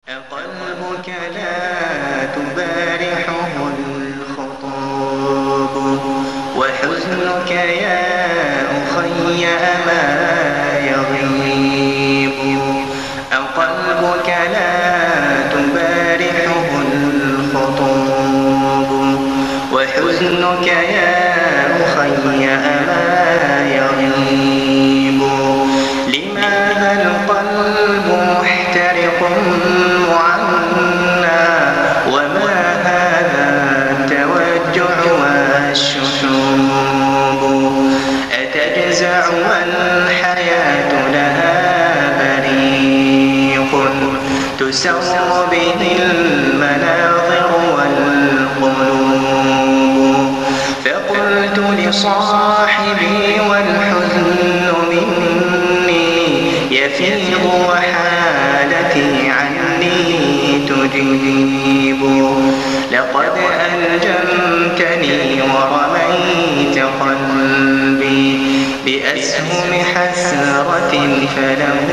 قلبك لا تبارحه الخطاب، وحزنك يا أخي ما يغيب. قلبك لا تبارحه الخطاب، وحزنك يا أخي ما يغيب. لماذا القلب محترق معنى، وما هذا التوجع والشحوب؟ أتجزع والحياة لها بريق، تسر به المناظر والقلوب. فقلت لصاحبي والحزن مني يفيض، وحالتي عني تجيب. لقد ألجمتني ورميت قلبي بأسهم حسرة فله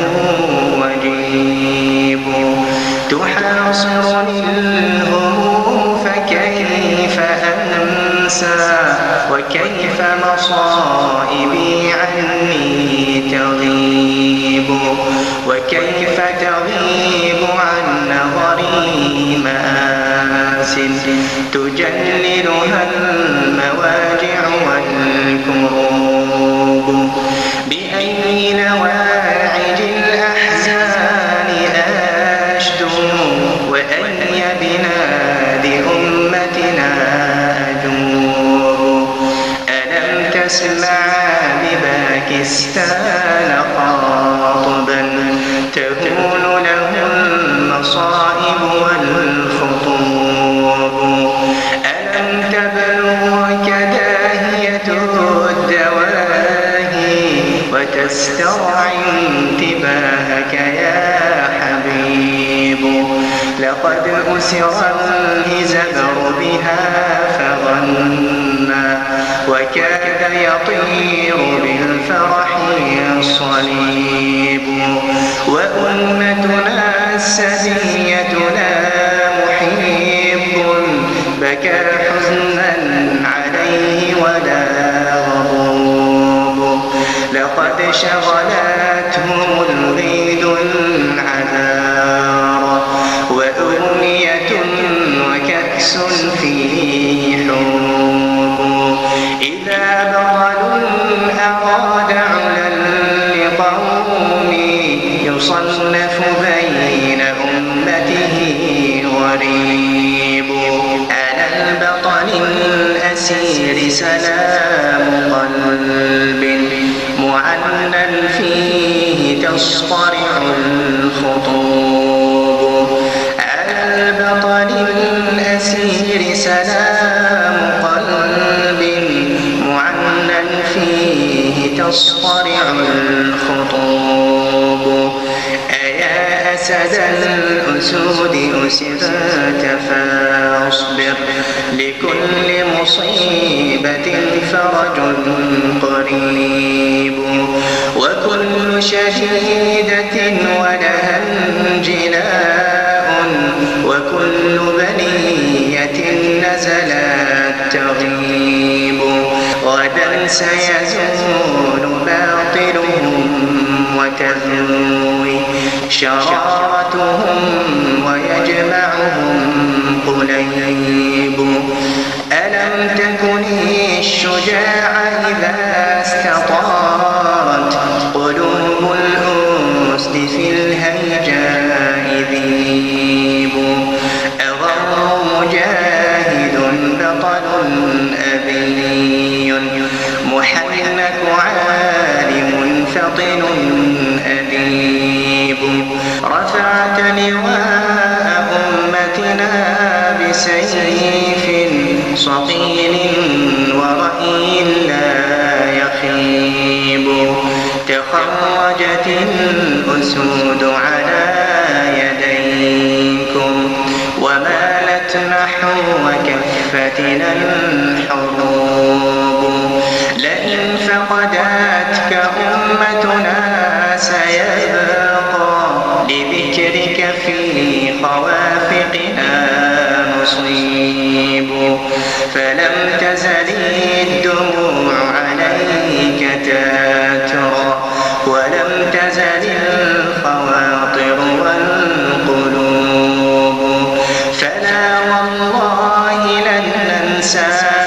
وجيب. تحاصرني الهموم فكيف أنسى، وكيف مصائبي عني تغيب. وكيف تغيب عن نظري مآسٍ تجللها المواجع والكروب. بأي نواعج الأحزان أشدو، وأي بلاد أمتنا أجوب. ألم تسمع بباكستان خاطبا تهون له المصائب والخطوب؟ ألم تبلغك داهية الدواهي وتسترعي انتباهك يا حبيب؟ لقد أسر الهزبر بها فغنى، وكاد يطير بالفرح الصليب. وأمتنا السبية لا محب بكى حزنا عليه ولا غضوب. لقد شغلتهم الغيد العذار، وأغنية وكأس فيه حب. إذا بطل أراد علا لقوم يصنف بين أمته غريب. على البطل الأسير سلام قلب معنى فيه تصطرع الخطوب. على البطل الأسير سلام قلب معنى فيه تصطرع الخطوب. أيا أسد الأسود أسرت فاصبر، لكل مصيبة فرج قريب. وكل شهيدة ولها انجلاء، وكل بنية نزلت تغيب. غدا سيزول باطلهم وتذوي شرارتهم، ويجمعهم قليب. ألم تكن الشجاع إذا استطارت قلوب الأسد في الهيجاء ذيب. أغر مجاهد بطل أبي، محنك عالم فطن أديب. رفعت لواء أمتنا بسيف صقيل ورأي لا يخيب. تخرجت الأسود على يديكم، ومالت نحو كفتنا الحروب. لئن فقدتك أمتنا سيبقى لذكرك في خوافقنا نصيب فلم تزل الدموع عليك تاترى ولم تزل الخواطر والقلوب فلا والله لن ننساك